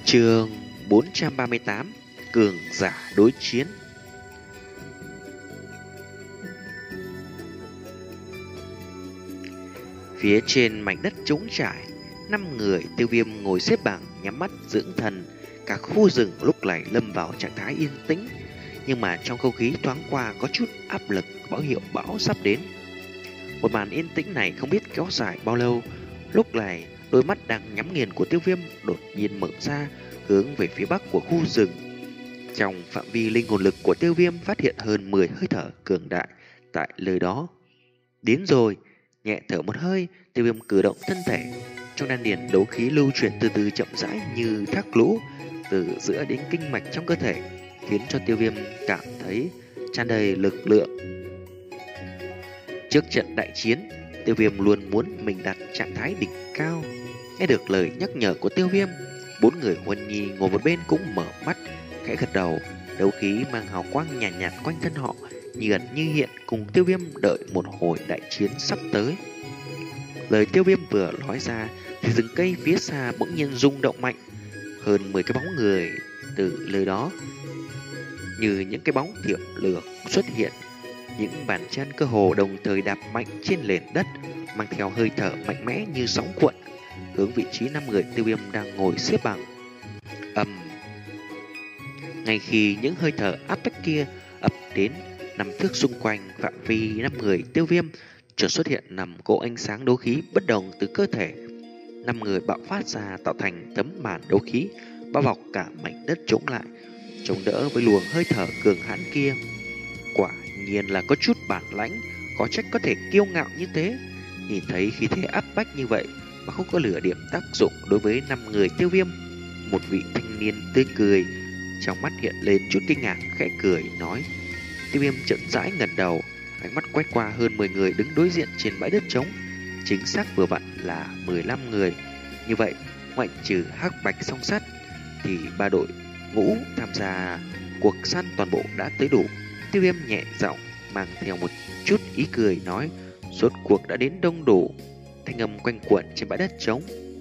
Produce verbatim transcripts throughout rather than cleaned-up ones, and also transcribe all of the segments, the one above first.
Chương bốn trăm ba mươi tám. Cường giả đối chiến. Phía trên mảnh đất trống trải, năm người Tiêu Viêm ngồi xếp bằng nhắm mắt dưỡng thần. Cả khu rừng lúc này lâm vào trạng thái yên tĩnh, nhưng mà trong không khí thoáng qua có chút áp lực, báo hiệu bão sắp đến. Một màn yên tĩnh này không biết kéo dài bao lâu. Lúc này đôi mắt đang nhắm nghiền của Tiêu Viêm đột nhiên mở ra, hướng về phía bắc của khu rừng. Trong phạm vi linh hồn lực của Tiêu Viêm phát hiện hơn mười hơi thở cường đại tại nơi đó. Đến rồi, nhẹ thở một hơi, Tiêu Viêm cử động thân thể. Trong đan điền đấu khí lưu chuyển từ từ chậm rãi như thác lũ, từ giữa đến kinh mạch trong cơ thể, khiến cho Tiêu Viêm cảm thấy tràn đầy lực lượng. Trước trận đại chiến, Tiêu Viêm luôn muốn mình đặt trạng thái đỉnh cao. Nghe được lời nhắc nhở của Tiêu Viêm, bốn người Huân Nhi ngồi một bên cũng mở mắt, khẽ gật đầu. Đấu khí mang hào quang nhàn nhạt, nhạt quanh thân họ, như ẩn như hiện, cùng Tiêu Viêm đợi một hồi đại chiến sắp tới. Lời Tiêu Viêm vừa nói ra thì rừng cây phía xa bỗng nhiên rung động mạnh. Hơn mười cái bóng người từ nơi đó như những cái bóng thiểm lửa xuất hiện. Những bàn chân cơ hồ đồng thời đạp mạnh trên nền đất, mang theo hơi thở mạnh mẽ như sóng cuộn, hướng vị trí năm người Tiêu Viêm đang ngồi xếp bằng. Ầm. Ngay khi những hơi thở áp bách kia ập đến năm thước xung quanh phạm vi năm người Tiêu Viêm, chợt xuất hiện năm cỗ ánh sáng đấu khí bất đồng từ cơ thể. Năm người bạo phát ra tạo thành tấm màn đấu khí bao bọc cả mảnh đất trống lại, chống đỡ với luồng hơi thở cường hãn kia. Quả nhiên là có chút bản lãnh, có trách có thể kiêu ngạo như thế. Nhìn thấy khí thế áp bách như vậy mà không có lửa điểm tác dụng đối với năm người Tiêu Viêm, một vị thanh niên tươi cười, trong mắt hiện lên chút kinh ngạc, khẽ cười nói. Tiêu Viêm chậm rãi ngẩng đầu, ánh mắt quét qua hơn mười người đứng đối diện trên bãi đất trống. Chính xác vừa vặn là mười lăm người. Như vậy, ngoại trừ Hắc Bạch Song Sắt thì ba đội ngũ tham gia cuộc săn toàn bộ đã tới đủ. Tiêu Viêm nhẹ giọng mang theo một chút ý cười nói, rốt cuộc đã đến đông đủ. Thanh âm quanh quẩn trên bãi đất trống.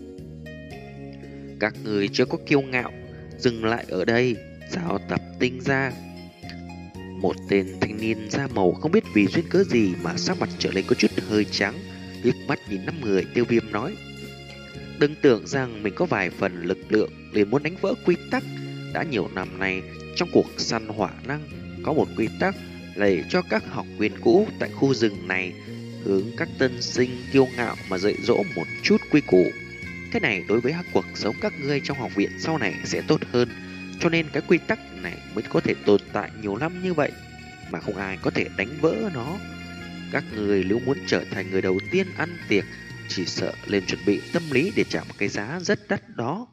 Các người chưa có kiêu ngạo, dừng lại ở đây, giáo tập tinh ra. Một tên thanh niên da màu không biết vì duyên cớ gì mà sắc mặt trở lên có chút hơi trắng, liếc mắt nhìn năm người Tiêu Viêm nói, đừng tưởng rằng mình có vài phần lực lượng liền muốn đánh vỡ quy tắc. Đã nhiều năm nay trong cuộc săn hỏa năng có một quy tắc là để cho các học viên cũ tại khu rừng này hướng các tân sinh kiêu ngạo mà dạy dỗ một chút quy củ. Thế này đối với cuộc sống các ngươi trong học viện sau này sẽ tốt hơn. Cho nên cái quy tắc này mới có thể tồn tại nhiều năm như vậy mà không ai có thể đánh vỡ nó. Các người nếu muốn trở thành người đầu tiên ăn tiệc, chỉ sợ lên chuẩn bị tâm lý để trả một cái giá rất đắt đó.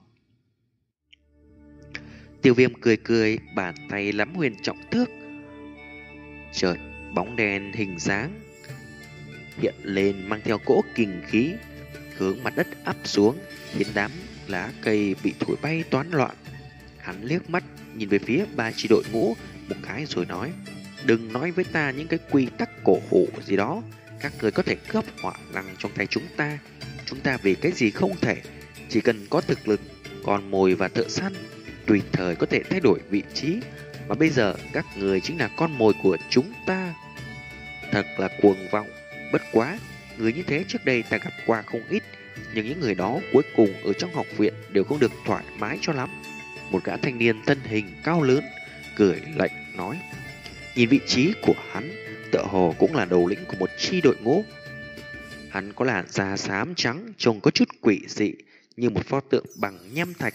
Tiêu Viêm cười cười, bàn tay nắm huyền trọng thước. Chợt bóng đen hình dáng hiện lên mang theo cỗ kình khí, hướng mặt đất áp xuống, khiến đám lá cây bị thổi bay toán loạn. Hắn liếc mắt nhìn về phía ba chi đội ngũ một cái rồi nói, đừng nói với ta những cái quy tắc cổ hủ gì đó. Các người có thể cướp hỏa năng trong tay chúng ta, chúng ta vì cái gì không thể. Chỉ cần có thực lực, con mồi và thợ săn tùy thời có thể thay đổi vị trí. Mà bây giờ các người chính là con mồi của chúng ta. Thật là cuồng vọng. Bất quá, người như thế trước đây ta gặp qua không ít, nhưng những người đó cuối cùng ở trong học viện đều không được thoải mái cho lắm. Một gã thanh niên thân hình cao lớn cười lạnh nói, nhìn vị trí của hắn tựa hồ cũng là đầu lĩnh của một chi đội ngũ. Hắn có làn da xám trắng, trông có chút quỷ dị như một pho tượng bằng nham thạch.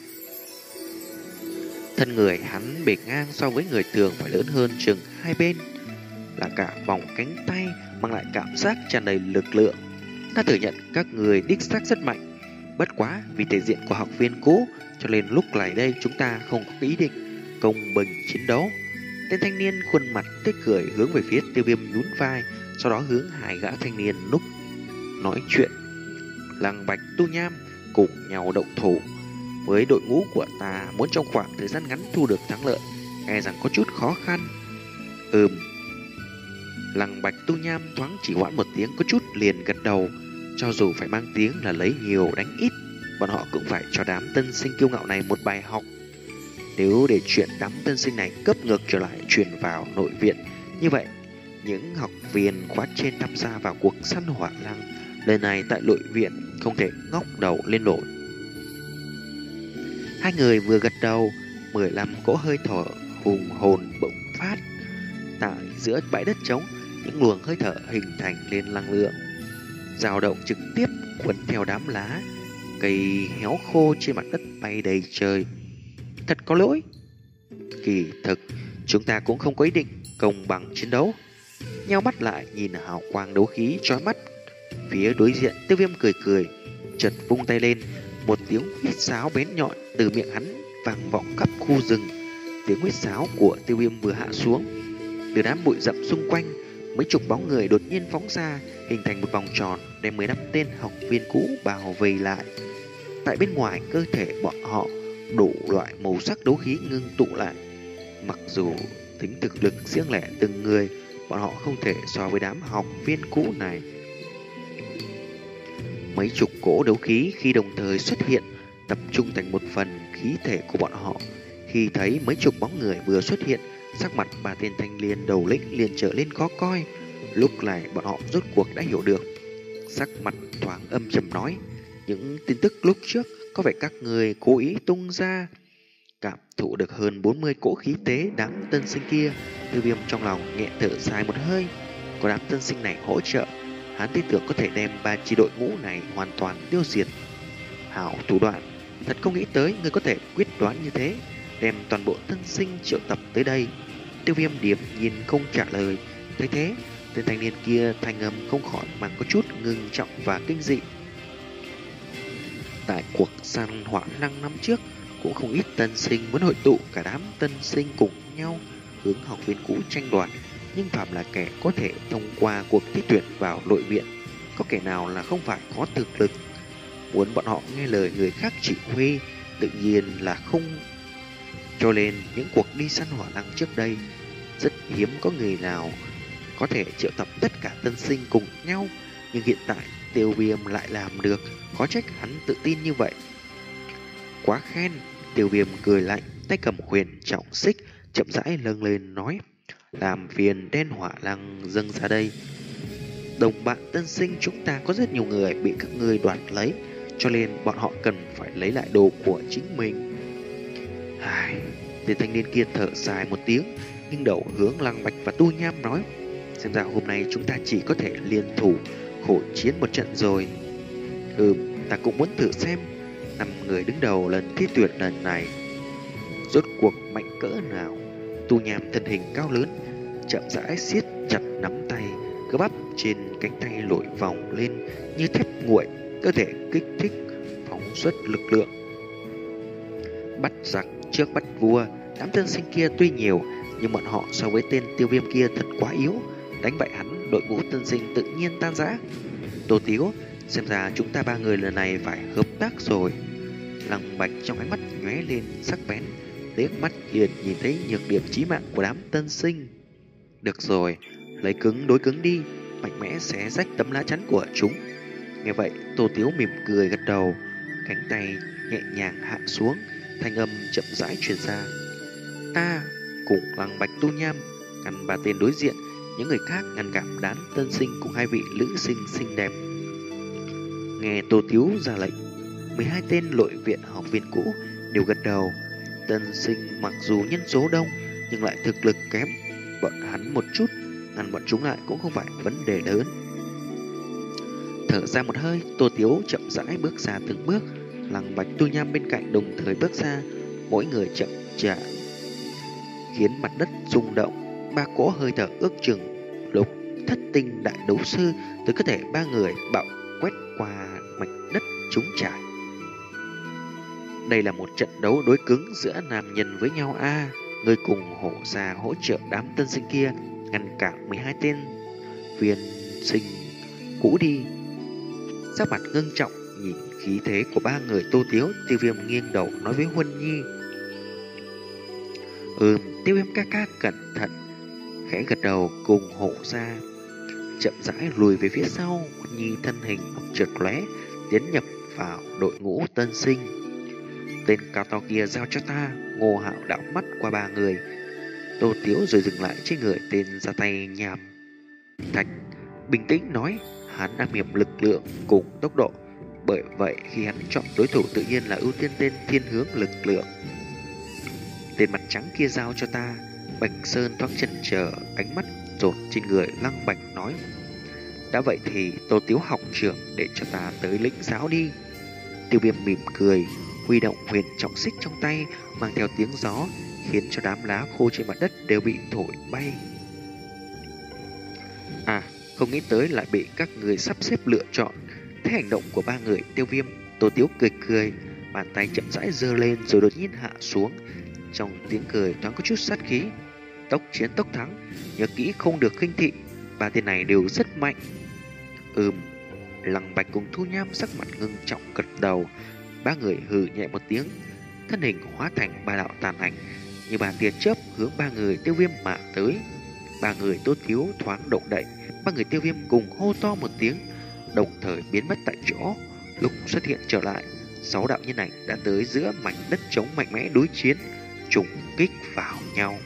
Thân người hắn bề ngang so với người thường phải lớn hơn chừng hai bên, là cả vòng cánh tay mang lại cảm giác tràn đầy lực lượng. Ta thừa nhận các người đích xác rất mạnh, bất quá vì thể diện của học viên cũ cho nên lúc này đây chúng ta không có ý định công bình chiến đấu. Tên thanh niên khuôn mặt tươi cười hướng về phía Tiêu Viêm nhún vai, sau đó hướng hai gã thanh niên lúc nói chuyện. Lăng Bạch, Tu Nham cùng nhau động thủ với đội ngũ của ta, muốn trong khoảng thời gian ngắn thu được thắng lợi e rằng có chút khó khăn. Ừm. Lăng Bạch, Tu Nham thoáng chỉ hoãn một tiếng, có chút liền gật đầu, cho dù phải mang tiếng là lấy nhiều đánh ít. bọn họ cũng phải cho đám tân sinh kiêu ngạo này một bài học. Nếu để chuyện đám tân sinh này cấp ngược trở lại truyền vào nội viện, như vậy những học viên khóa trên tham gia vào cuộc săn hỏa lăng lần này tại nội viện không thể ngóc đầu lên nổi. Hai người vừa gật đầu, mười lăm cỗ hơi thở hùng hồn bỗng phát. Tại giữa bãi đất trống, những luồng hơi thở hình thành lên năng lượng dao động trực tiếp cuốn theo đám lá cây héo khô trên mặt đất bay đầy trời. Thật có lỗi. Kỳ thực chúng ta cũng không có ý định công bằng chiến đấu. Nheo mắt lại nhìn hào quang đấu khí chói mắt phía đối diện, Tiêu Viêm cười cười, chợt vung tay lên, một tiếng huýt sáo bén nhọn từ miệng hắn vang vọng khắp khu rừng. Tiếng huýt sáo của Tiêu Viêm vừa hạ xuống, từ đám bụi rậm xung quanh, mấy chục bóng người đột nhiên phóng ra, hình thành một vòng tròn đem mười lăm tên học viên cũ bao vây lại. Tại bên ngoài cơ thể bọn họ, đủ loại màu sắc đấu khí ngưng tụ lại. Mặc dù tính thực lực riêng lẻ từng người, bọn họ không thể so với đám học viên cũ này. Mấy chục cỗ đấu khí khi đồng thời xuất hiện, tập trung thành một phần khí thể của bọn họ. Khi thấy mấy chục bóng người vừa xuất hiện, sắc mặt ba tên thanh niên đầu lĩnh liền trở lên khó coi. Lúc này bọn họ rốt cuộc đã hiểu được. Sắc mặt thoáng âm trầm nói, những tin tức lúc trước có vẻ các người cố ý tung ra. Cảm thụ được hơn bốn mươi cỗ khí tế đám tân sinh kia, Tiêu Viêm trong lòng nhẹ thở dài một hơi. Có đám tân sinh này hỗ trợ, hắn tin tưởng có thể đem ba chi đội ngũ này hoàn toàn tiêu diệt. Hảo thủ đoạn, thật không nghĩ tới ngươi có thể quyết đoán như thế, đem toàn bộ tân sinh triệu tập tới đây. Tiêu Viêm điềm nhìn không trả lời. Thấy thế, tên thanh niên kia thanh âm không khỏi mang có chút ngưng trọng và kinh dị. Tại cuộc săn hỏa lăng năm trước, cũng không ít tân sinh muốn hội tụ cả đám tân sinh cùng nhau hướng học viên cũ tranh đoạt, nhưng phạm là kẻ có thể thông qua cuộc thi tuyển vào nội viện, có kẻ nào là không phải có thực lực. Muốn bọn họ nghe lời người khác chỉ huy, tự nhiên là không. Cho nên những cuộc đi săn hỏa lăng trước đây, rất hiếm có người nào có thể triệu tập tất cả tân sinh cùng nhau, nhưng hiện tại Tiêu Viêm lại làm được, khó trách hắn tự tin như vậy. Quá khen. Tiêu Viêm cười lạnh, tay cầm huyền trọng xích chậm rãi nâng lên nói, làm phiền đen hỏa lăng dâng ra đây. Đồng bạn tân sinh chúng ta có rất nhiều người bị các ngươi đoạt lấy, cho nên bọn họ cần phải lấy lại đồ của chính mình. Ai, tên thanh niên kia thở dài một tiếng, nhưng đầu hướng Lăng Bạch và Tu Nham nói, xem ra hôm nay chúng ta chỉ có thể liên thủ khổ chiến một trận rồi. Ừm, ta cũng muốn thử xem năm người đứng đầu lần thi tuyển lần này rốt cuộc mạnh cỡ nào. Tu Nham thân hình cao lớn, chậm rãi siết chặt nắm tay, cơ bắp trên cánh tay nổi vòng lên như thép nguội, cơ thể kích thích phóng xuất lực lượng. Bắt giặc trước bắt vua, đám tân sinh kia tuy nhiều, nhưng bọn họ so với tên Tiêu Viêm kia thật quá yếu. Đánh bại hắn, đội ngũ tân sinh tự nhiên tan rã. Tô Tiếu, xem ra chúng ta ba người lần này phải hợp tác rồi. Lăng Bạch trong ánh mắt nhoé lên sắc bén, liếc mắt liền nhìn thấy nhược điểm chí mạng của đám tân sinh. Được rồi, lấy cứng đối cứng đi, mạnh mẽ xé rách tấm lá chắn của chúng. Nghe vậy, Tô Tiếu mỉm cười gật đầu, cánh tay nhẹ nhàng hạ xuống, thanh âm chậm rãi truyền ra. Ta cùng Lăng Bạch, Tu Nham ngăn ba tên đối diện, những người khác ngăn cản đám tân sinh cùng hai vị nữ sinh xinh đẹp. Nghe Tô Tiếu ra lệnh, mười hai tên nội viện học viên cũ đều gật đầu. Tân sinh mặc dù nhân số đông nhưng lại thực lực kém, bọn hắn một chút ngăn bọn chúng lại cũng không phải vấn đề lớn. Thở ra một hơi, Tô Tiếu chậm rãi bước ra từng bước. Lăng Bạch, Tu Nham bên cạnh đồng thời bước ra, mỗi người chậm chạp khiến mặt đất rung động. Ba cỗ hơi thở ước chừng lục thất tinh đại đấu sư từ cơ thể ba người bạo quét qua mảnh đất trống trải. Đây là một trận đấu đối cứng giữa nam nhân với nhau a. À, người cùng hổ ra hỗ trợ đám tân sinh kia, ngăn cản mười hai tên viên sinh cũ đi. Sắc mặt ngưng trọng nhìn khí thế của ba người Tô Tiếu, Tiêu Viêm nghiêng đầu nói với Huân Nhi. Ừm, Tiêu Viêm ca ca cẩn thận. Khẽ gật đầu cùng hộ ra, chậm rãi lùi về phía sau. Huân Nhi thân hình chợt lóe, tiến nhập vào đội ngũ tân sinh. Tên cao to kia giao cho ta. Ngô Hạo đảo mắt qua ba người Tô Tiếu rồi dừng lại trên người tên ra tay nhàm thạch, bình tĩnh nói, hắn am hiểu lực lượng cùng tốc độ, bởi vậy khi hắn chọn đối thủ tự nhiên là ưu tiên tên thiên hướng lực lượng. Tên mặt trắng kia giao cho ta. Bạch Sơn thoáng chần chờ, ánh mắt dồn trên người Lăng Bạch nói, đã vậy thì Tô Tiếu học trưởng để cho ta tới lĩnh giáo đi. Tiêu Viêm mỉm cười, huy động huyền trọng xích trong tay, mang theo tiếng gió, khiến cho đám lá khô trên mặt đất đều bị thổi bay. À, không nghĩ tới lại bị các người sắp xếp lựa chọn. Thế hành động của ba người Tiêu Viêm, Tô Tiếu cười cười, bàn tay chậm rãi giơ lên rồi đột nhiên hạ xuống. Trong tiếng cười thoáng có chút sát khí. Tốc chiến tốc thắng, nhớ kỹ không được khinh thị. Ba tên này đều rất mạnh. Ừm. Lăng Bạch cùng Thu Nham sắc mặt ngưng trọng gật đầu. Ba người hừ nhẹ một tiếng, thân hình hóa thành ba đạo tàn ảnh, như ba tia chớp hướng ba người Tiêu Viêm mà tới. Ba người Tô Tiếu thoáng động đậy, ba người Tiêu Viêm cùng hô to một tiếng, đồng thời biến mất tại chỗ. Lúc xuất hiện trở lại, sáu đạo nhân ảnh đã tới giữa mảnh đất trống mạnh mẽ đối chiến, trùng kích vào nhau.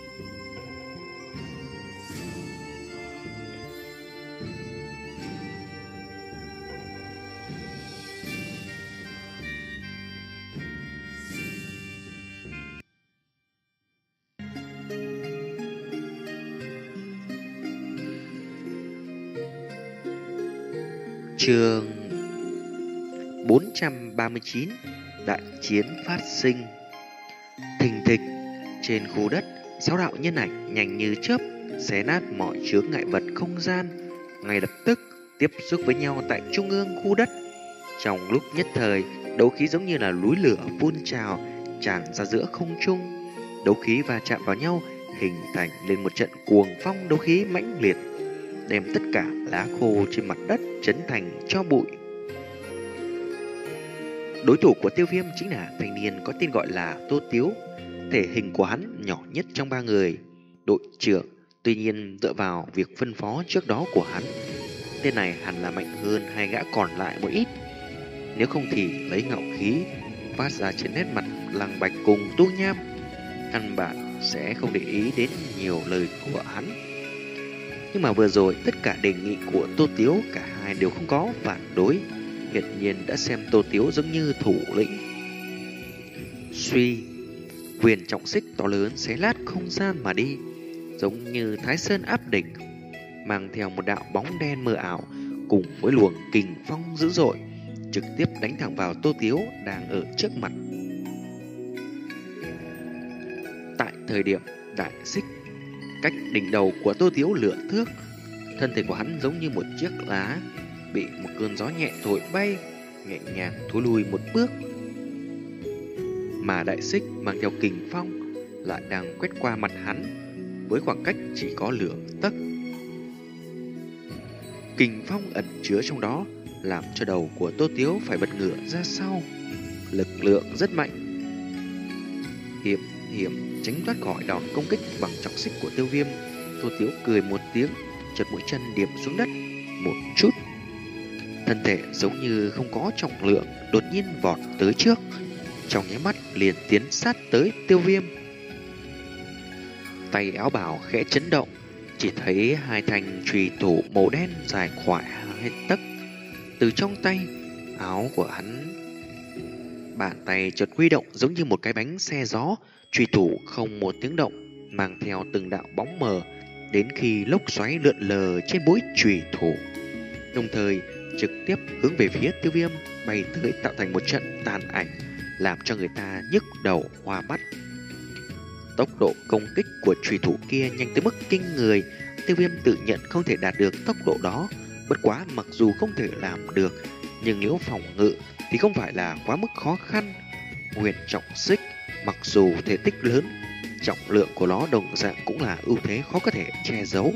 Chương bốn trăm ba mươi chín. Đại chiến phát sinh. Thình thịch, trên khu đất, sáu đạo nhân ảnh nhanh như chớp xé nát mọi chướng ngại vật không gian, ngay lập tức tiếp xúc với nhau tại trung ương khu đất. Trong lúc nhất thời, đấu khí giống như là núi lửa phun trào tràn ra giữa không trung. Đấu khí va chạm vào nhau, hình thành lên một trận cuồng phong đấu khí mãnh liệt, đem tất cả lá khô trên mặt đất chấn thành tro bụi. Đối thủ của Tiêu Viêm chính là thanh niên có tên gọi là Tô Tiếu. Thể hình của hắn nhỏ nhất trong ba người đội trưởng, tuy nhiên dựa vào việc phân phó trước đó của hắn, tên này hẳn là mạnh hơn hai gã còn lại một ít. Nếu không thì lấy ngạo khí phát ra trên nét mặt Lăng Bạch cùng Tu Nham, căn bản sẽ không để ý đến nhiều lời của hắn. Nhưng mà vừa rồi tất cả đề nghị của Tô Tiếu cả hai đều không có phản đối, hiển nhiên đã xem Tô Tiếu giống như thủ lĩnh. Suy, quyền trọng xích to lớn xé lát không gian mà đi, giống như Thái Sơn áp đỉnh, mang theo một đạo bóng đen mờ ảo cùng với luồng kình phong dữ dội, trực tiếp đánh thẳng vào Tô Tiếu đang ở trước mặt. Tại thời điểm đại xích cách đỉnh đầu của Tô Tiếu lửa thước, thân thể của hắn giống như một chiếc lá bị một cơn gió nhẹ thổi bay, nhẹ nhàng thối lui một bước. Mà đại xích mang theo kình phong lại đang quét qua mặt hắn với khoảng cách chỉ có lửa tấc. Kình phong ẩn chứa trong đó làm cho đầu của Tô Tiếu phải bật ngửa ra sau, lực lượng rất mạnh. Hiểm hiểm tránh thoát khỏi đòn công kích bằng trọng xích của Tiêu Viêm, Tô Tiếu cười một tiếng, chợt mũi chân điểm xuống đất một chút, thân thể giống như không có trọng lượng đột nhiên vọt tới trước, trong nháy mắt liền tiến sát tới Tiêu Viêm. Tay áo bào khẽ chấn động, chỉ thấy hai thanh chùy thủ màu đen dài khoảng hai tấc từ trong tay áo của hắn. Bàn tay chợt huy động giống như một cái bánh xe gió, chùy thủ không một tiếng động, mang theo từng đạo bóng mờ, đến khi lốc xoáy lượn lờ trên mũi chùy thủ, đồng thời trực tiếp hướng về phía Tiêu Viêm bay tới, tạo thành một trận tàn ảnh, làm cho người ta nhức đầu hoa mắt. Tốc độ công kích của chùy thủ kia nhanh tới mức kinh người, Tiêu Viêm tự nhận không thể đạt được tốc độ đó. Bất quá mặc dù không thể làm được, nhưng nếu phòng ngự thì không phải là quá mức khó khăn. Huyền trọng xích mặc dù thể tích lớn, trọng lượng của nó đồng dạng cũng là ưu thế khó có thể che giấu.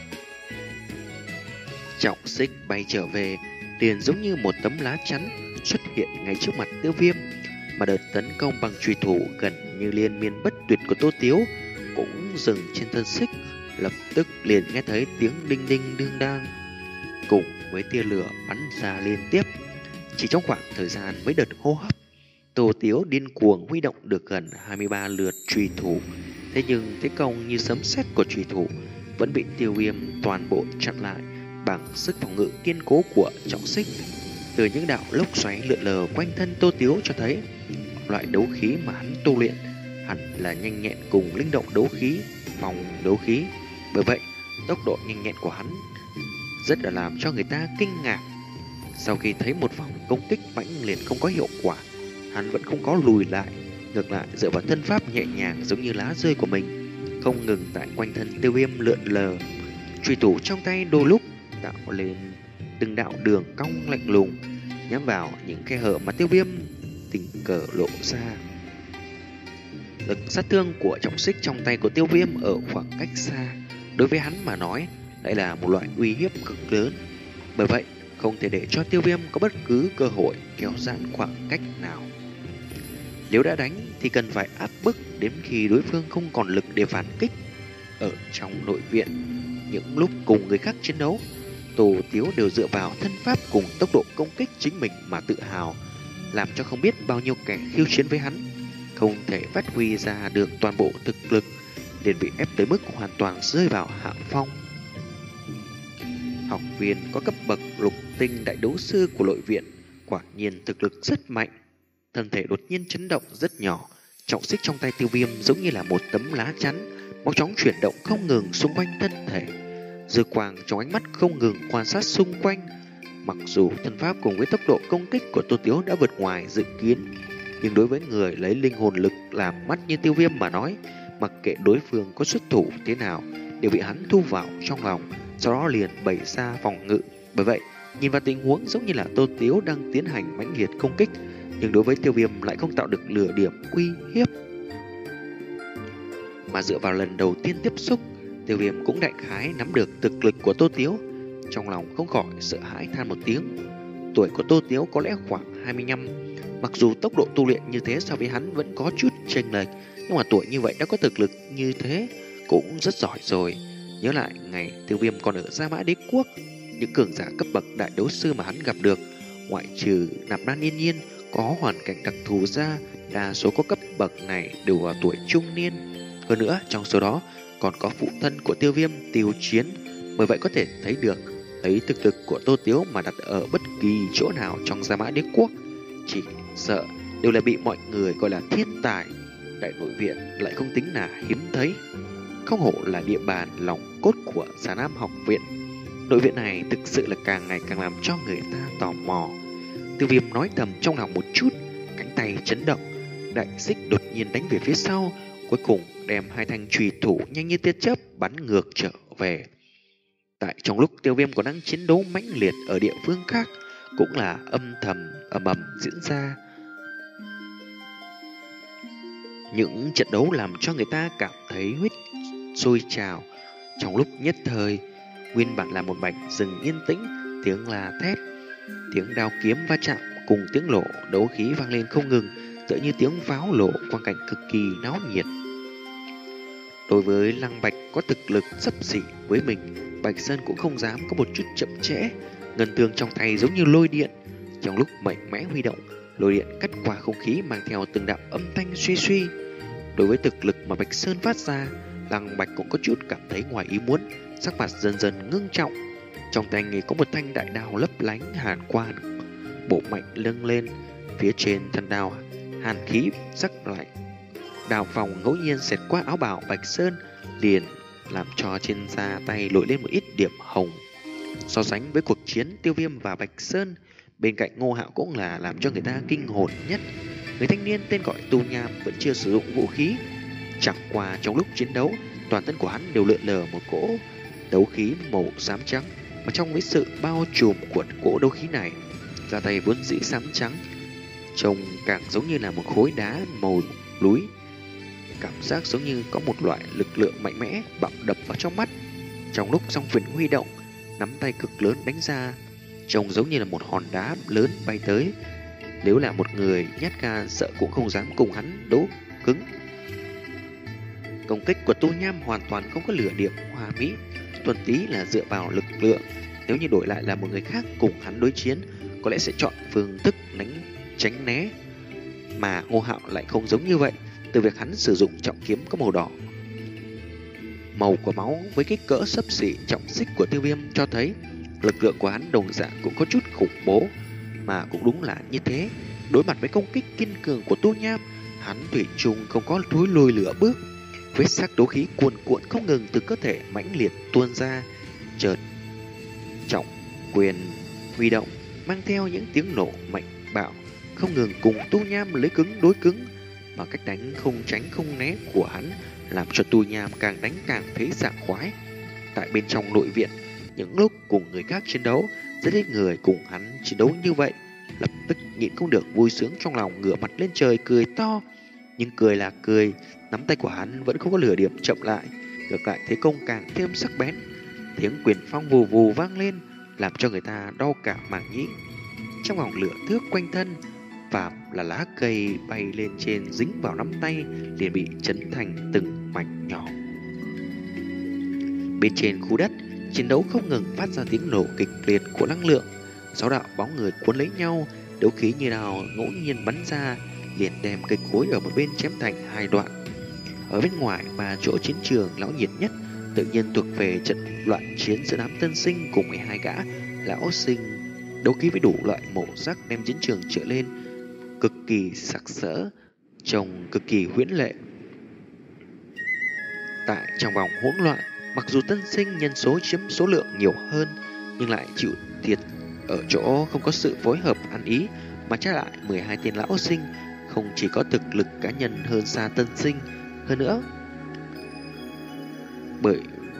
Trọng xích bay trở về liền giống như một tấm lá chắn xuất hiện ngay trước mặt Tiêu Viêm, mà đợt tấn công bằng chùy thủ gần như liên miên bất tuyệt của Tô Tiếu cũng dừng trên thân xích. Lập tức liền nghe thấy tiếng đinh đinh đương đang, cùng với tia lửa bắn ra liên tiếp. chỉ trong khoảng thời gian mấy đợt hô hấp, Tô Tiếu điên cuồng huy động được gần hai mươi ba lượt truy thủ. Thế nhưng thế công như sấm sét của truy thủ vẫn bị Tiêu Viêm toàn bộ chặn lại bằng sức phòng ngự kiên cố của trọng xích. Từ những đạo lốc xoáy lượn lờ quanh thân Tô Tiếu cho thấy loại đấu khí mà hắn tu luyện hẳn là nhanh nhẹn cùng linh động đấu khí, phòng đấu khí. Bởi vậy, tốc độ nhanh nhẹn của hắn rất là làm cho người ta kinh ngạc. Sau khi thấy một vòng công kích mãnh liệt không có hiệu quả, hắn vẫn không có lùi lại, ngược lại dựa vào thân pháp nhẹ nhàng giống như lá rơi của mình, không ngừng tại quanh thân Tiêu Viêm lượn lờ. Truy thủ trong tay đôi lúc tạo lên từng đạo đường cong lạnh lùng, nhắm vào những khe hở mà Tiêu Viêm tình cờ lộ ra. Lực sát thương của trọng xích trong tay của Tiêu Viêm ở khoảng cách xa, đối với hắn mà nói lại là một loại uy hiếp cực lớn. Bởi vậy, không thể để cho Tiêu Viêm có bất cứ cơ hội kéo giãn khoảng cách nào. Nếu đã đánh thì cần phải áp bức đến khi đối phương không còn lực để phản kích. Ở trong nội viện, những lúc cùng người khác chiến đấu, Tô Tiếu đều dựa vào thân pháp cùng tốc độ công kích chính mình mà tự hào, làm cho không biết bao nhiêu kẻ khiêu chiến với hắn không thể phát huy ra được toàn bộ thực lực, liền bị ép tới mức hoàn toàn rơi vào hạ phong. Học viên có cấp bậc lục tinh đại đấu sư của nội viện quả nhiên thực lực rất mạnh. Thân thể đột nhiên chấn động rất nhỏ, trọng xích trong tay Tiêu Viêm giống như là một tấm lá chắn, mau chóng chuyển động không ngừng xung quanh thân thể. Dư quang trong ánh mắt không ngừng quan sát xung quanh. Mặc dù thân pháp cùng với tốc độ công kích của Tô Tiếu đã vượt ngoài dự kiến, nhưng đối với người lấy linh hồn lực làm mắt như Tiêu Viêm mà nói, mặc kệ đối phương có xuất thủ thế nào đều bị hắn thu vào trong lòng, sau đó liền bày ra phòng ngự. Bởi vậy, nhìn vào tình huống giống như là Tô Tiếu đang tiến hành mãnh liệt công kích, nhưng đối với Tiêu Viêm lại không tạo được lửa điểm uy hiếp. Mà dựa vào lần đầu tiên tiếp xúc, Tiêu Viêm cũng đại khái nắm được thực lực của Tô Tiếu, trong lòng không khỏi sợ hãi than một tiếng. Tuổi của Tô Tiếu có lẽ khoảng hai mươi lăm, mặc dù tốc độ tu luyện như thế so với hắn vẫn có chút chênh lệch, nhưng mà tuổi như vậy đã có thực lực như thế cũng rất giỏi rồi. Nhớ lại ngày Tiêu Viêm còn ở Gia Mã Đế Quốc, những cường giả cấp bậc đại đấu sư mà hắn gặp được, ngoại trừ Nạp Lan Yên Nhiên có hoàn cảnh đặc thù ra, đa số có cấp bậc này đều ở tuổi trung niên. Hơn nữa, trong số đó còn có phụ thân của Tiêu Viêm, Tiêu Chiến. Bởi vậy có thể thấy được, lấy thực lực của Tô Tiếu mà đặt ở bất kỳ chỗ nào trong Gia Mã Đế Quốc, chỉ sợ đều là bị mọi người gọi là thiên tài. Đại nội viện lại không tính là hiếm thấy, không hổ là địa bàn lòng cốt của Già Nam học viện. Nội viện này thực sự là càng ngày càng làm cho người ta tò mò. Tiêu Viêm nói thầm trong lòng một chút, cánh tay chấn động, đại xích đột nhiên đánh về phía sau, cuối cùng đem hai thanh chùy thủ nhanh như tia chớp bắn ngược trở về. Tại trong lúc Tiêu Viêm còn đang chiến đấu mãnh liệt ở địa phương khác, cũng là âm thầm ầm ầm diễn ra. Những trận đấu làm cho người ta cảm thấy huyết sôi trào. Trong lúc nhất thời, nguyên bản là một mảnh rừng yên tĩnh, tiếng la thét, tiếng đao kiếm va chạm cùng tiếng lộ đấu khí vang lên không ngừng, tựa như tiếng pháo lộ, quang cảnh cực kỳ náo nhiệt. Đối với Lăng Bạch có thực lực xấp xỉ với mình, Bạch Sơn cũng không dám có một chút chậm trễ. Ngân thương trong tay giống như lôi điện, trong lúc mạnh mẽ huy động, lôi điện cắt qua không khí mang theo từng đạo âm thanh suy suy. Đối với thực lực mà Bạch Sơn phát ra, Lăng Bạch cũng có chút cảm thấy ngoài ý muốn, sắc mặt dần dần ngưng trọng. Trong tay người có một thanh đại đao lấp lánh hàn quang, bộ mạnh lưng lên, phía trên thân đao hàn khí sắc lạnh. Đao phòng ngẫu nhiên xẹt qua áo bào Bạch Sơn, liền làm cho trên da tay nổi lên một ít điểm hồng. So sánh với cuộc chiến Tiêu Viêm và Bạch Sơn, bên cạnh Ngô Hạo cũng là làm cho người ta kinh hồn nhất. Người thanh niên tên gọi Tu Nham vẫn chưa sử dụng vũ khí, chẳng qua trong lúc chiến đấu, toàn thân của hắn đều lượn lờ một cỗ đấu khí màu xám trắng, mà trong với sự bao trùm của cỗ đấu khí này, da tay vốn dĩ xám trắng trông càng giống như là một khối đá màu núi. Cảm giác giống như có một loại lực lượng mạnh mẽ bạo đập vào trong mắt. Trong lúc song quyền huy động, nắm tay cực lớn đánh ra, trông giống như là một hòn đá lớn bay tới. Nếu là một người nhát gan sợ cũng không dám cùng hắn đấu cứng. Công kích của Tu Nham hoàn toàn không có lửa điểm hoa mỹ, thuần túy là dựa vào lực lượng. Nếu như đổi lại là một người khác cùng hắn đối chiến, có lẽ sẽ chọn phương thức đánh tránh né. Mà Ngô Hạo lại không giống như vậy. Từ việc hắn sử dụng trọng kiếm có màu đỏ, màu của máu với kích cỡ xấp xỉ trọng xích của Tiêu Viêm cho thấy lực lượng của hắn đồng dạng cũng có chút khủng bố. Mà cũng đúng là như thế, đối mặt với công kích kiên cường của Tu Nham, hắn thủy chung không có thối lùi lửa bước. Vết sắc đấu khí cuồn cuộn không ngừng từ cơ thể mãnh liệt tuôn ra. Chợt trọng quyền huy động, mang theo những tiếng nổ mạnh bạo, không ngừng cùng Tu Nham lấy cứng đối cứng. Mà cách đánh không tránh không né của hắn làm cho Tu Nham càng đánh càng thấy sảng khoái. Tại bên trong nội viện, những lúc cùng người khác chiến đấu, rất ít người cùng hắn chiến đấu như vậy, lập tức nhịn không được vui sướng trong lòng, ngửa mặt lên trời cười to. Nhưng cười là cười, nắm tay của hắn vẫn không có lửa điểm chậm lại, ngược lại thế công càng thêm sắc bén. Tiếng quyền phong vù vù vang lên, làm cho người ta đau cả màng nhĩ. Trong vòng lửa thước quanh thân, và là lá cây bay lên trên dính vào nắm tay liền bị chấn thành từng mảnh nhỏ. Bên trên khu đất, chiến đấu không ngừng phát ra tiếng nổ kịch liệt của năng lượng. Sáu đạo bóng người cuốn lấy nhau, đấu khí như nào ngẫu nhiên bắn ra, liền đem cây cối ở một bên chém thành hai đoạn. Ở bên ngoài mà chỗ chiến trường lão nhiệt nhất, tự nhiên thuộc về trận loạn chiến giữa đám tân sinh cùng mười hai gã lão sinh. Đấu khí với đủ loại màu sắc đem chiến trường trở lên cực kỳ sặc sỡ, trông cực kỳ huyễn lệ. Tại trong vòng hỗn loạn, mặc dù tân sinh nhân số chiếm số lượng nhiều hơn, nhưng lại chịu thiệt ở chỗ không có sự phối hợp ăn ý, mà trái lại mười hai tên lão sinh không chỉ có thực lực cá nhân hơn xa tân sinh, hơn nữa bởi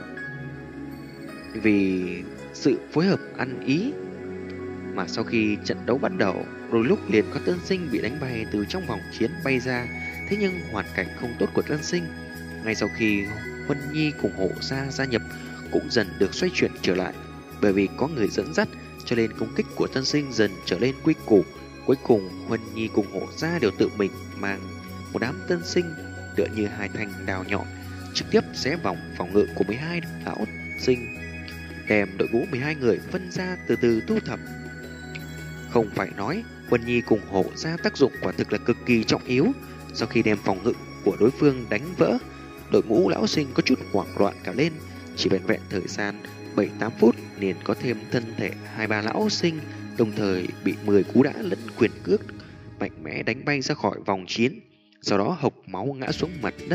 vì sự phối hợp ăn ý mà sau khi trận đấu bắt đầu, đôi lúc liền có tân sinh bị đánh bay từ trong vòng chiến bay ra. Thế nhưng hoàn cảnh không tốt của tân sinh, ngay sau khi Huân Nhi cùng Hổ Gia gia nhập, cũng dần được xoay chuyển trở lại. Bởi vì có người dẫn dắt, cho nên công kích của tân sinh dần trở lên quy củ. Cuối cùng Huân Nhi cùng Hổ Gia đều tự mình mang một đám tân sinh tựa như hai thanh đào nhọn, trực tiếp xé vòng phòng ngự của mười hai lão sinh, đem đội ngũ mười hai người phân ra từ từ thu thập. Không phải nói, Huân Nhi cùng Hổ Gia tác dụng quả thực là cực kỳ trọng yếu. Sau khi đem phòng ngự của đối phương đánh vỡ, đội ngũ lão sinh có chút hoảng loạn cả lên. Chỉ vẹn vẹn thời gian bảy tám phút liền có thêm thân thể hai ba lão sinh, đồng thời bị mười cú đá lẫn quyền cước mạnh mẽ đánh bay ra khỏi vòng chiến, sau đó hộc máu ngã xuống mặt đất.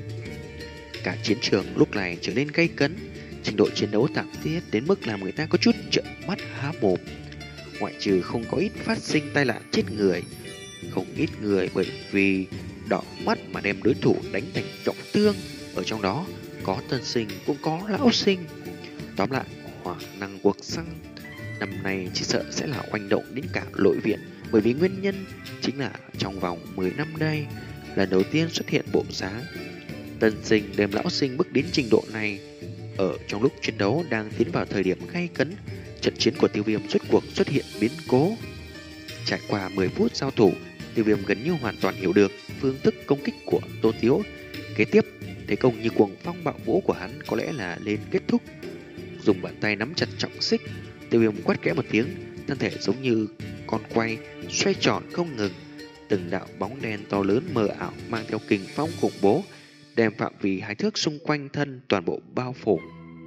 Cả chiến trường lúc này trở nên gay cấn, trình độ chiến đấu thảm thiết đến mức làm người ta có chút trợn mắt há mồm. Ngoại trừ không có ít phát sinh tai nạn chết người, không ít người bởi vì đỏ mắt mà đem đối thủ đánh thành trọng thương. Ở trong đó có tân sinh cũng có lão sinh. Tóm lại, hỏa năng cuộc săn năm nay chỉ sợ sẽ là oanh động đến cả nội viện. Bởi vì nguyên nhân chính là trong vòng mười năm nay, lần đầu tiên xuất hiện bộ dáng tân sinh đem lão sinh bước đến trình độ này. Ở trong lúc chiến đấu đang tiến vào thời điểm gay cấn, trận chiến của Tiêu Viêm rốt cuộc xuất hiện biến cố. Trải qua mười phút giao thủ, Tiêu Viêm gần như hoàn toàn hiểu được phương thức công kích của Tô Tiếu. Kế tiếp, thế công như cuồng phong bạo vũ của hắn có lẽ là lên kết thúc. Dùng bàn tay nắm chặt trọng xích, Tiêu Viêm quát khẽ một tiếng, thân thể giống như con quay xoay tròn không ngừng. Từng đạo bóng đen to lớn mờ ảo mang theo kình phong khủng bố, đem phạm vi hai thước xung quanh thân toàn bộ bao phủ.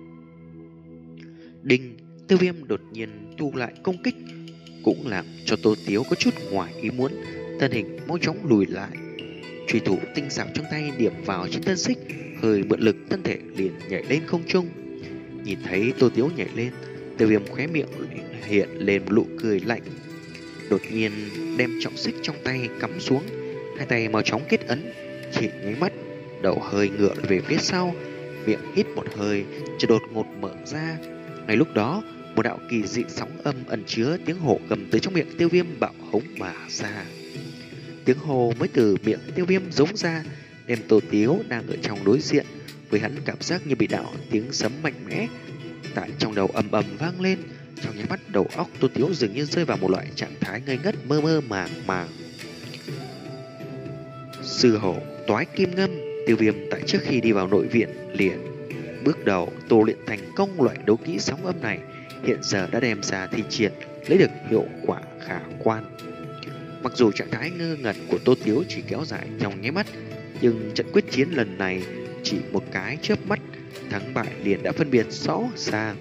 Đinh, Tiêu Viêm đột nhiên thu lại công kích, cũng làm cho Tô Tiếu có chút ngoài ý muốn, thân hình mau chóng lùi lại. Truy thủ tinh xảo trong tay điểm vào trên thân xích, hơi mượn lực thân thể liền nhảy lên không trung. Nhìn thấy Tô Tiếu nhảy lên, Tiêu Viêm khóe miệng hiện lên một nụ cười lạnh, đột nhiên đem trọng xích trong tay cắm xuống, hai tay mau chóng kết ấn, chỉ nháy mắt đầu hơi ngựa về phía sau, miệng hít một hơi, chợt đột ngột mở ra. Ngay lúc đó, một đạo kỳ dị sóng âm ẩn chứa tiếng hổ gầm từ trong miệng Tiêu Viêm bạo hống mà ra. Tiếng hô mới từ miệng Tiêu Viêm giống ra, đem Tô Tiếu đang ở trong đối diện với hắn cảm giác như bị đạo tiếng sấm mạnh mẽ tại trong đầu ầm ầm vang lên. Trong nháy mắt, đầu óc Tô Tiếu dường như rơi vào một loại trạng thái ngây ngất mơ mơ màng màng. Sư hổ toái kim ngâm. Tiêu Viêm tại trước khi đi vào nội viện liền bước đầu tu luyện thành công loại đấu kỹ sóng âm này, hiện giờ đã đem ra thi triển. lấy được hiệu quả khả quan. Mặc dù trạng thái ngơ ngẩn của Tô Tiếu chỉ kéo dài trong nháy mắt, nhưng trận quyết chiến lần này chỉ một cái chớp mắt, thắng bại liền đã phân biệt rõ ràng.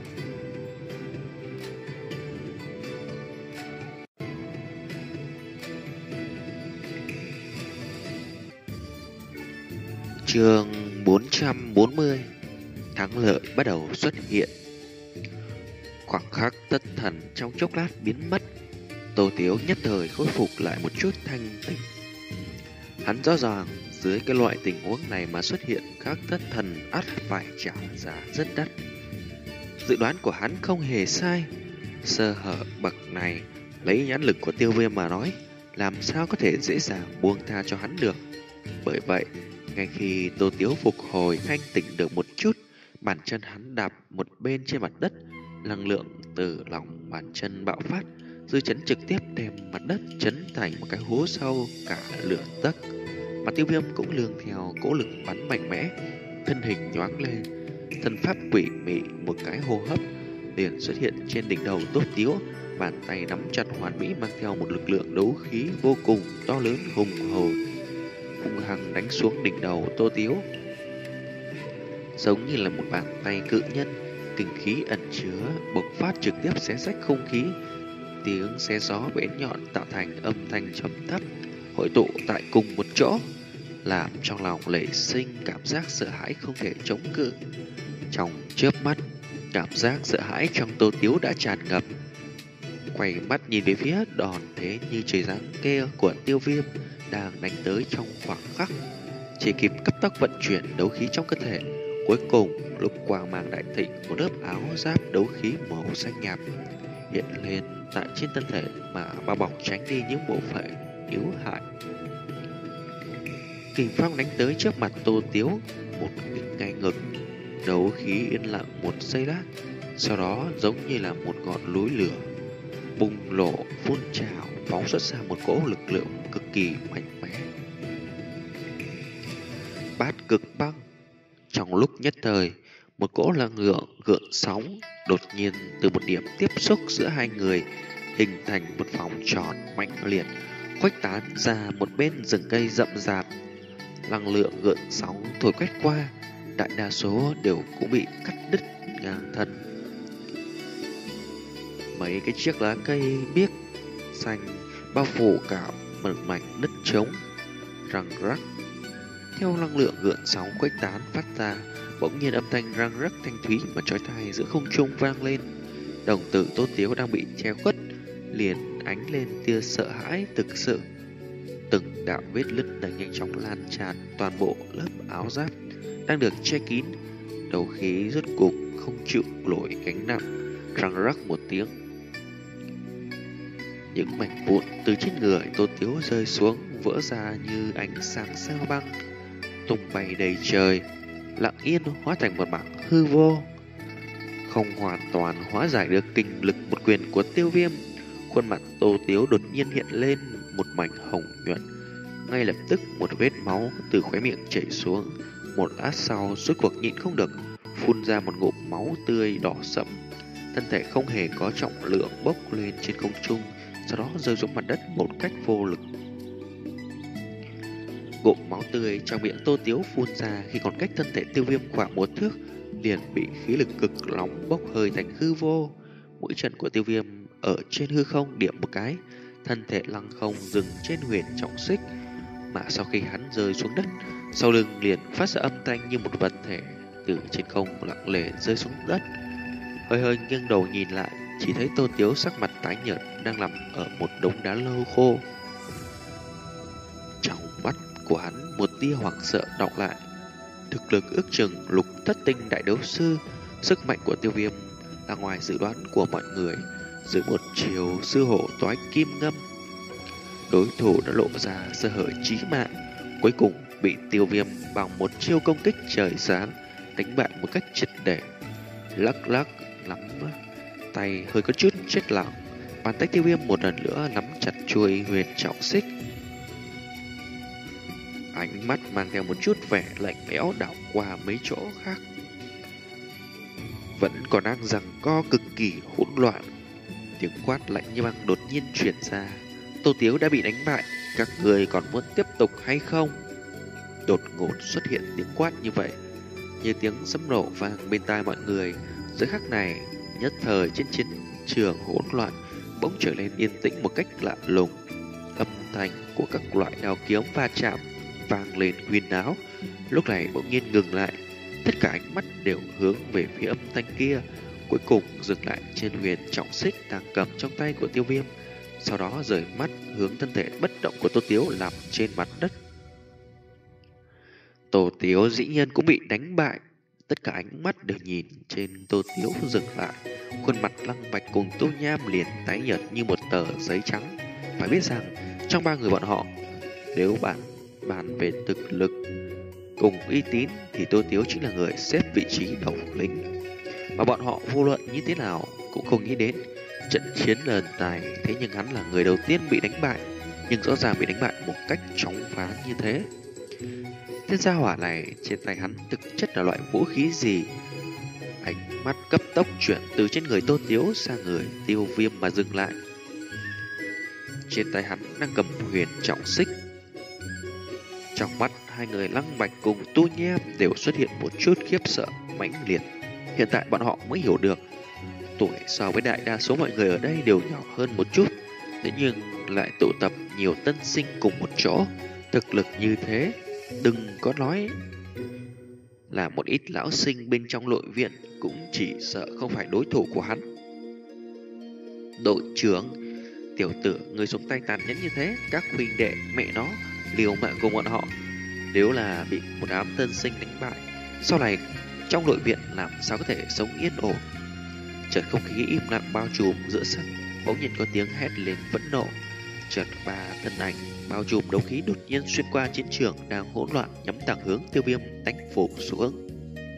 Chương bốn trăm bốn mươi. Thắng lợi bắt đầu xuất hiện. Khoảng khắc tất thần trong chốc lát biến mất, Tô Tiếu nhất thời khôi phục lại một chút thanh tỉnh. Hắn rõ ràng dưới cái loại tình huống này mà xuất hiện các thất thần ắt phải trả giá rất đắt. Dự đoán của hắn không hề sai. Sơ hở bậc này lấy nhãn lực của Tiêu Viêm mà nói, làm sao có thể dễ dàng buông tha cho hắn được. Bởi vậy, ngay khi Tô Tiếu phục hồi thanh tỉnh được một chút, bàn chân hắn đạp một bên trên mặt đất, năng lượng từ lòng bàn chân bạo phát, dư chấn trực tiếp đem mặt đất chấn thành một cái hố sâu cả lửa tấc. Mà Tiêu Viêm cũng lường theo cỗ lực bắn mạnh mẽ, thân hình nhoáng lên, thân pháp quỷ mị một cái hô hấp liền xuất hiện trên đỉnh đầu Tô Tiếu, bàn tay nắm chặt hoàn mỹ mang theo một lực lượng đấu khí vô cùng to lớn hùng hồn, hung hăng đánh xuống đỉnh đầu Tô Tiếu, giống như là một bàn tay cự nhân, kình khí ẩn chứa bộc phát trực tiếp xé rách không khí, tiếng xé gió bén nhọn tạo thành âm thanh trầm thấp hội tụ tại cùng một chỗ, làm trong lòng nảy sinh cảm giác sợ hãi không thể chống cự. Trong chớp mắt, cảm giác sợ hãi trong Tô Tiếu đã tràn ngập. Quay mắt nhìn về phía đòn thế như trời giáng kia của Tiêu Viêm đang đánh tới trong khoảng khắc, chỉ kịp cấp tốc vận chuyển đấu khí trong cơ thể. Cuối cùng, lúc quang mang đại thịnh, một lớp áo giáp đấu khí màu xanh nhạt hiện lên tại trên thân thể mà bao bọc tránh đi những bộ phận yếu hại. Kình phong đánh tới trước mặt Tô Tiếu, một kích ngay ngực, đấu khí yên lặng một giây lát, sau đó giống như là một ngọn núi lửa bùng nổ phun trào, phóng xuất ra một cỗ lực lượng cực kỳ mạnh mẽ. Bát cực băng. Trong lúc nhất thời, một cỗ năng lượng gợn sóng đột nhiên từ một điểm tiếp xúc giữa hai người hình thành một vòng tròn mạnh liệt, khuếch tán ra một bên rừng cây rậm rạp. Năng lượng gợn sóng thổi quét qua, đại đa số đều cũng bị cắt đứt ngang thân. Mấy cái chiếc lá cây biếc xanh bao phủ cả một mảnh đất trống, răng rắc. Theo năng lượng gợn sóng khuếch tán phát ra, bỗng nhiên âm thanh răng rắc thanh thúy mà chói tai giữa không trung vang lên. Đồng tử Tô Tiếu đang bị che khuất liền ánh lên tia sợ hãi thực sự. Từng đạo vết nứt đang nhanh chóng lan tràn toàn bộ lớp áo giáp đang được che kín. Đấu khí rốt cục không chịu nổi gánh nặng, răng rắc một tiếng, những mảnh vụn từ trên người Tô Tiếu rơi xuống, vỡ ra như ánh sáng sao băng, tung bay đầy trời, lặng yên hóa thành một mảng hư vô, không hoàn toàn hóa giải được kinh lực một quyền của Tiêu Viêm. Khuôn mặt Tô Tiếu đột nhiên hiện lên một mảnh hồng nhuận, ngay lập tức một vết máu từ khóe miệng chảy xuống. Một lát sau, rốt cuộc nhịn không được, phun ra một ngụm máu tươi đỏ sẫm, thân thể không hề có trọng lượng bốc lên trên không trung, sau đó rơi xuống mặt đất một cách vô lực. Ngụm máu tươi trong miệng Tô Tiếu phun ra khi còn cách thân thể Tiêu Viêm khoảng một thước, liền bị khí lực cực nóng bốc hơi thành hư vô. Mũi chân của Tiêu Viêm ở trên hư không điểm một cái, thân thể lăng không dừng trên huyền trọng xích, mà sau khi hắn rơi xuống đất, sau lưng liền phát ra âm thanh như một vật thể từ trên không lặng lẽ rơi xuống đất. Hơi hơi nghiêng đầu nhìn lại, chỉ thấy Tô Tiếu sắc mặt tái nhợt đang nằm ở một đống đá lâu khô. Trong mắt của hắn một tia hoảng sợ đọng lại. Thực lực ước chừng lục thất tinh đại đấu sư, sức mạnh của Tiêu Viêm là ngoài dự đoán của mọi người. Dưới một chiều sư hổ toái kim ngâm, đối thủ đã lộ ra sơ hở chí mạng, cuối cùng bị Tiêu Viêm bằng một chiêu công kích trời giáng đánh bại một cách triệt để. Lắc lắc nắm tay hơi có chút chết lặng, bàn tay Tiêu Viêm một lần nữa nắm chặt chuôi huyền trọng xích, ánh mắt mang theo một chút vẻ lạnh lẽo đảo qua mấy chỗ khác, vẫn còn đang giằng co cực kỳ hỗn loạn. Tiếng quát lạnh như băng đột nhiên chuyển ra. Tô Tiếu đã bị đánh bại, các người còn muốn tiếp tục hay không? Đột ngột xuất hiện tiếng quát như vậy, như tiếng sấm nổ vang bên tai mọi người. Giữa khắc này, nhất thời trên chiến trường hỗn loạn bỗng trở nên yên tĩnh một cách lạ lùng. Âm thanh của các loại đao kiếm va chạm vang lên huyên náo. Lúc này bỗng nhiên ngừng lại, tất cả ánh mắt đều hướng về phía âm thanh kia, cuối cùng dừng lại trên Huyền Trọng Xích đang cầm trong tay của Tiêu Viêm, sau đó rời mắt hướng thân thể bất động của Tô Tiếu nằm trên mặt đất. Tô Tiếu dĩ nhiên cũng bị đánh bại. Tất cả ánh mắt đều nhìn trên Tô Tiếu dừng lại. Khuôn mặt Lăng Bạch cùng Tô Nham liền tái nhợt như một tờ giấy trắng. Phải biết rằng trong ba người bọn họ, nếu bạn bàn về thực lực cùng uy tín thì Tô Tiếu chính là người xếp vị trí đầu lĩnh. Mà bọn họ vô luận như thế nào cũng không nghĩ đến trận chiến lần này. Thế nhưng hắn là người đầu tiên bị đánh bại, nhưng rõ ràng bị đánh bại một cách chóng vá như thế. Tên gia hỏa này trên tay hắn thực chất là loại vũ khí gì? Ánh mắt cấp tốc chuyển từ trên người Tô Tiếu sang người Tiêu Viêm mà dừng lại. Trên tay hắn đang cầm Huyền Trọng Xích. Trong mắt hai người Lăng Bạch cùng Tu Nham đều xuất hiện một chút khiếp sợ mãnh liệt. Hiện tại bọn họ mới hiểu được tuổi so với đại đa số mọi người ở đây đều nhỏ hơn một chút, thế nhưng lại tụ tập nhiều tân sinh cùng một chỗ. Thực lực như thế, đừng có nói là một ít lão sinh bên trong nội viện cũng chỉ sợ không phải đối thủ của hắn. Đội trưởng, tiểu tử người xuống tay tàn nhẫn như thế, các huynh đệ mẹ nó liều mạng cùng bọn họ. Nếu là bị một đám tân sinh đánh bại, sau này trong nội viện làm sao có thể sống yên ổn. Chợt không khí im lặng bao trùm giữa sân, bỗng nhiên có tiếng hét lên phẫn nộ. Chợt ba thân ảnh bao trùm đấu khí đột nhiên xuyên qua chiến trường đang hỗn loạn, nhắm thẳng hướng Tiêu Viêm đánh phủ xuống.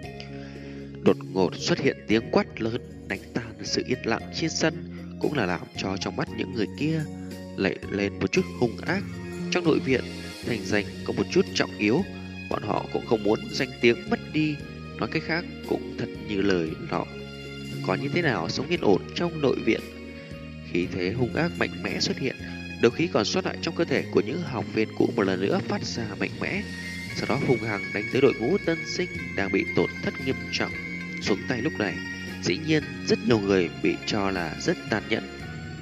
Đột ngột xuất hiện tiếng quát lớn đánh tan sự yên lặng trên sân, cũng là làm cho trong mắt những người kia lệ lên một chút hung ác. Trong nội viện thành danh có một chút trọng yếu, bọn họ cũng không muốn danh tiếng mất đi. Nói cách khác cũng thật như lời họ, có như thế nào sống yên ổn trong nội viện. Khí thế hung ác mạnh mẽ xuất hiện, đấu khí còn sót lại trong cơ thể của những học viên cũ một lần nữa phát ra mạnh mẽ, sau đó hung hăng đánh tới đội ngũ tân sinh đang bị tổn thất nghiêm trọng. Xuống tay lúc này, dĩ nhiên rất nhiều người bị cho là rất tàn nhẫn.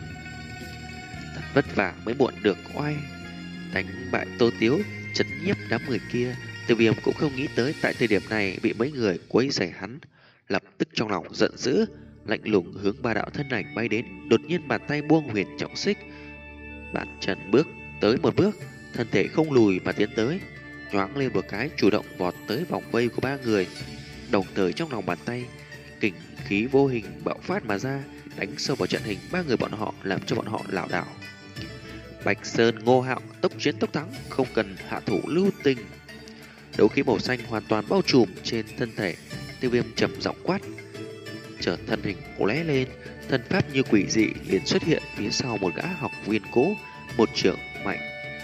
Thật vất vả mới muộn được oai đánh bại Tô Tiếu, chấn nhiếp đám người kia. Tiêu Viêm cũng không nghĩ tới tại thời điểm này bị mấy người quấy rầy hắn, lập tức trong lòng giận dữ, lạnh lùng hướng ba đạo thân ảnh bay đến. Đột nhiên bàn tay buông Huyền Trọng Xích, bàn chân bước tới một bước, thân thể không lùi mà tiến tới, nhoáng lên một cái chủ động vọt tới vòng vây của ba người. Đồng thời trong lòng bàn tay kình khí vô hình bạo phát mà ra, đánh sâu vào trận hình ba người bọn họ, làm cho bọn họ lảo đảo. Bạch Sơn Ngô Hạo tốc chiến tốc thắng, không cần hạ thủ lưu tình. Đấu khí màu xanh hoàn toàn bao trùm trên thân thể. Tiêu Viêm trầm giọng quát, chợt thân hình lóe lên, thân pháp như quỷ dị liền xuất hiện phía sau một gã học viên cố, một chưởng mạnh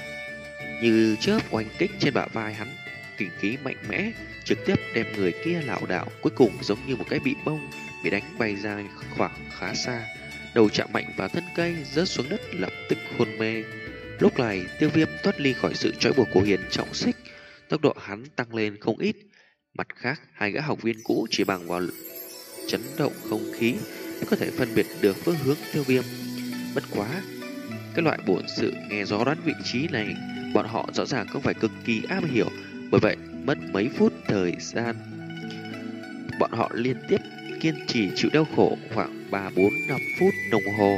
như chớp oanh kích trên bả vai hắn. Kình khí mạnh mẽ trực tiếp đem người kia lảo đảo, cuối cùng giống như một cái bị bông bị đánh bay ra khoảng khá xa, đầu chạm mạnh vào thân cây, rớt xuống đất lập tức hôn mê. Lúc này Tiêu Viêm thoát ly khỏi sự trói buộc của Huyền Trọng Xích, tốc độ hắn tăng lên không ít. Mặt khác, hai gã học viên cũ chỉ bằng vào chấn động không khí mới có thể phân biệt được phương hướng Tiêu Viêm. Bất quá, cái loại bổn sự nghe gió đoán vị trí này, bọn họ rõ ràng không phải cực kỳ am hiểu, bởi vậy mất mấy phút thời gian, bọn họ liên tiếp kiên trì chịu đau khổ khoảng ba bốn năm phút đồng hồ.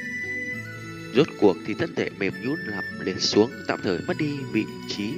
Rốt cuộc thì thân thể mềm nhũn nằm liệt xuống, tạm thời mất đi vị trí.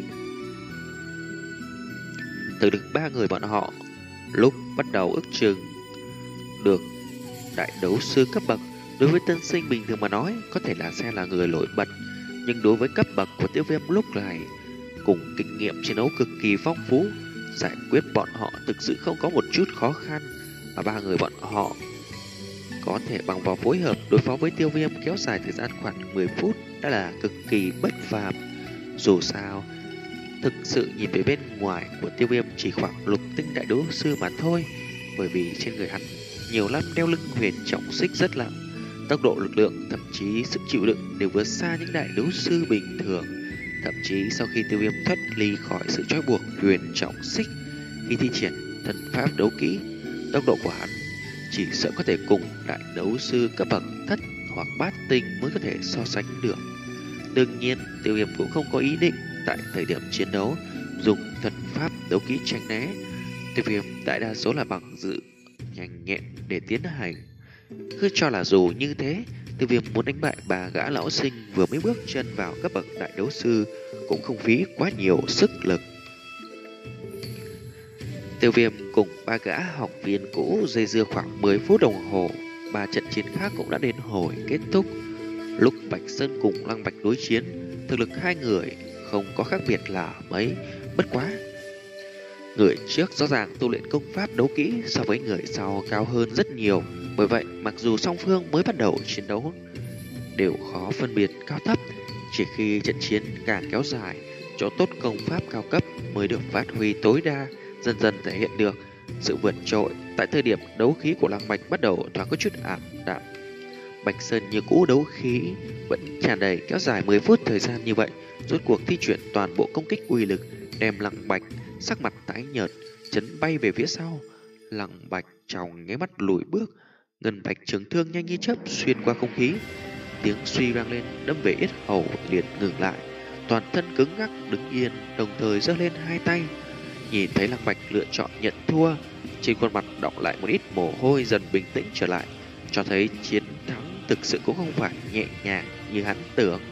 Từ được ba người bọn họ lúc bắt đầu ước chừng được đại đấu sư cấp bậc. Đối với tân sinh bình thường mà nói có thể là sẽ là người nổi bật, nhưng đối với cấp bậc của Tiêu Viêm lúc này cùng kinh nghiệm chiến đấu cực kỳ phong phú, giải quyết bọn họ thực sự không có một chút khó khăn. Mà ba người bọn họ có thể bằng vào phối hợp đối phó với Tiêu Viêm kéo dài thời gian khoảng mười phút đã là cực kỳ bất phàm. Dù sao, thực sự nhìn về bên ngoài của Tiêu Viêm chỉ khoảng lục tinh đại đấu sư mà thôi, bởi vì trên người hắn nhiều năm đeo lưng Huyền Trọng Xích rất nặng, Tốc độ, lực lượng, thậm chí sức chịu đựng đều vượt xa những đại đấu sư bình thường. Thậm chí sau khi Tiêu Viêm thoát ly khỏi sự trói buộc huyền trọng xích, khi thi triển thần pháp đấu kỹ, tốc độ của hắn chỉ sợ có thể cùng đại đấu sư cấp bậc thất hoặc bát tinh mới có thể so sánh được. Đương nhiên, Tiêu Viêm cũng không có ý định tại thời điểm chiến đấu dùng thần pháp đấu kỹ tránh né. Tiêu Viêm đại đa số là bằng dự nhanh nhẹn để tiến hành. Cứ cho là dù như thế, Tiêu Viêm muốn đánh bại bà gã lão sinh vừa mới bước chân vào cấp bậc đại đấu sư cũng không phí quá nhiều sức lực. Tiêu Viêm cùng ba gã học viên cũ dây dưa khoảng mười phút đồng hồ, ba trận chiến khác cũng đã đến hồi kết thúc. Lúc Bạch Sơn cùng Lăng Bạch đối chiến, thực lực hai người không có khác biệt là mấy, bất quá người trước rõ ràng tu luyện công pháp đấu kỹ so với người sau cao hơn rất nhiều. Bởi vậy, mặc dù song phương mới bắt đầu chiến đấu đều khó phân biệt cao thấp, chỉ khi trận chiến càng kéo dài, chỗ tốt công pháp cao cấp mới được phát huy tối đa, dần dần thể hiện được sự vượt trội. Tại thời điểm đấu khí của Lăng Bạch bắt đầu thoáng có chút ảm đạm, Bạch Sơn như cũ đấu khí vẫn tràn đầy, kéo dài mười phút thời gian như vậy, rốt cuộc thi chuyển toàn bộ công kích uy lực, đem Lăng Bạch sắc mặt tái nhợt chấn bay về phía sau. Lăng Bạch trong nháy mắt lùi bước, ngân bạch trường thương nhanh như chớp xuyên qua không khí, tiếng suy vang lên đâm về yết hầu liền ngừng lại, toàn thân cứng ngắc đứng yên, đồng thời giơ lên hai tay. Nhìn thấy Lăng Bạch lựa chọn nhận thua, trên khuôn mặt đọng lại một ít mồ hôi, dần bình tĩnh trở lại, cho thấy chiến thắng thực sự cũng không phải nhẹ nhàng như hắn tưởng.